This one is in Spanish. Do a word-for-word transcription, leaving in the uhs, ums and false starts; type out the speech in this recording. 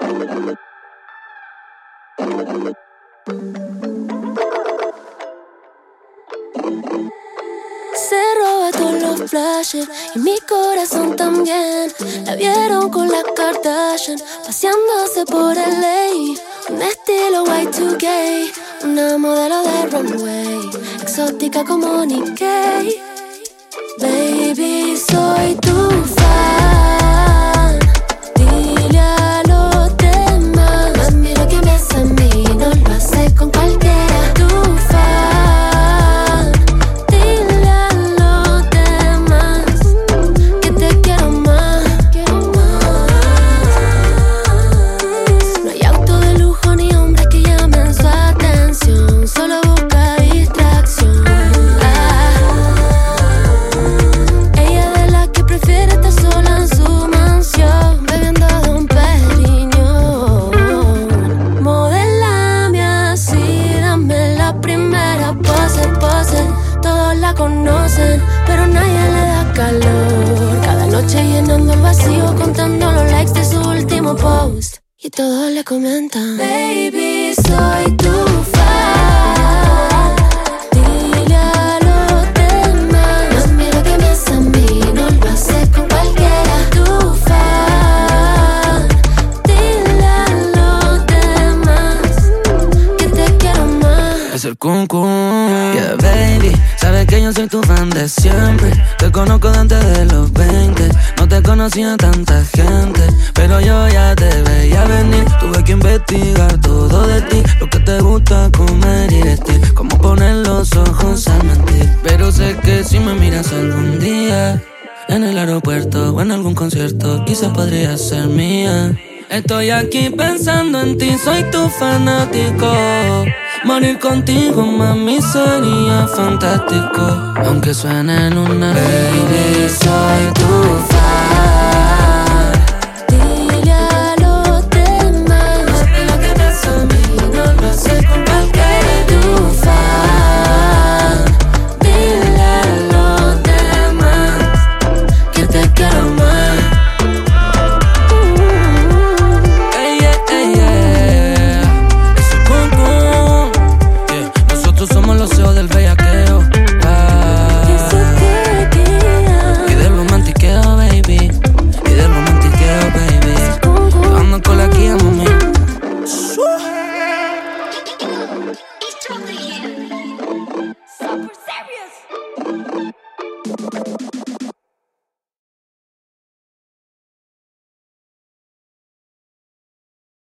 Se roba todos los flashes y mi corazón también. La vieron con la Kardashian paseándose por L A. Un estilo Y dos K, una modelo de runway, exótica como Nikkei. Baby, soy tu fan. Dile a los demás, mami, lo que me hace a mí no lo hace con cualquiera. Tu fan. Dile a los demás que te quiero más. No hay auto de lujo ni hombres que llamen su atención, solo busca distracción. Ah. Ella de la que prefiere estar sola en su mansión, bebiendo de un periñón. Modelame así, dame la primera pose, pose. Todos la conocen, pero nadie le da calor. Cada noche llenando el vacío, contando los likes de su último post. Y todos le comentan: Baby, soy tu fan. Dile a los demás, mami, lo que me hace a mí no lo hace con cualquiera. Tu fan. Dile a los demás que te quiero más. Es el cum cum. Yeah, baby, sabes que yo soy tu fan de siempre. Te conozco de antes de los veinte. No te conocía tanta gente, pero yo ya te veía venir. Tuve que investigar todo de ti, lo que te gusta comer y vestir, cómo poner los ojos al mentir. Pero sé que si me miras algún día en el aeropuerto o en algún concierto, quizás podría ser mía. Estoy aquí pensando en ti, soy tu fanático. Morir contigo, mami, sería fantástico. Aunque suene en una. Baby, soy tu fan.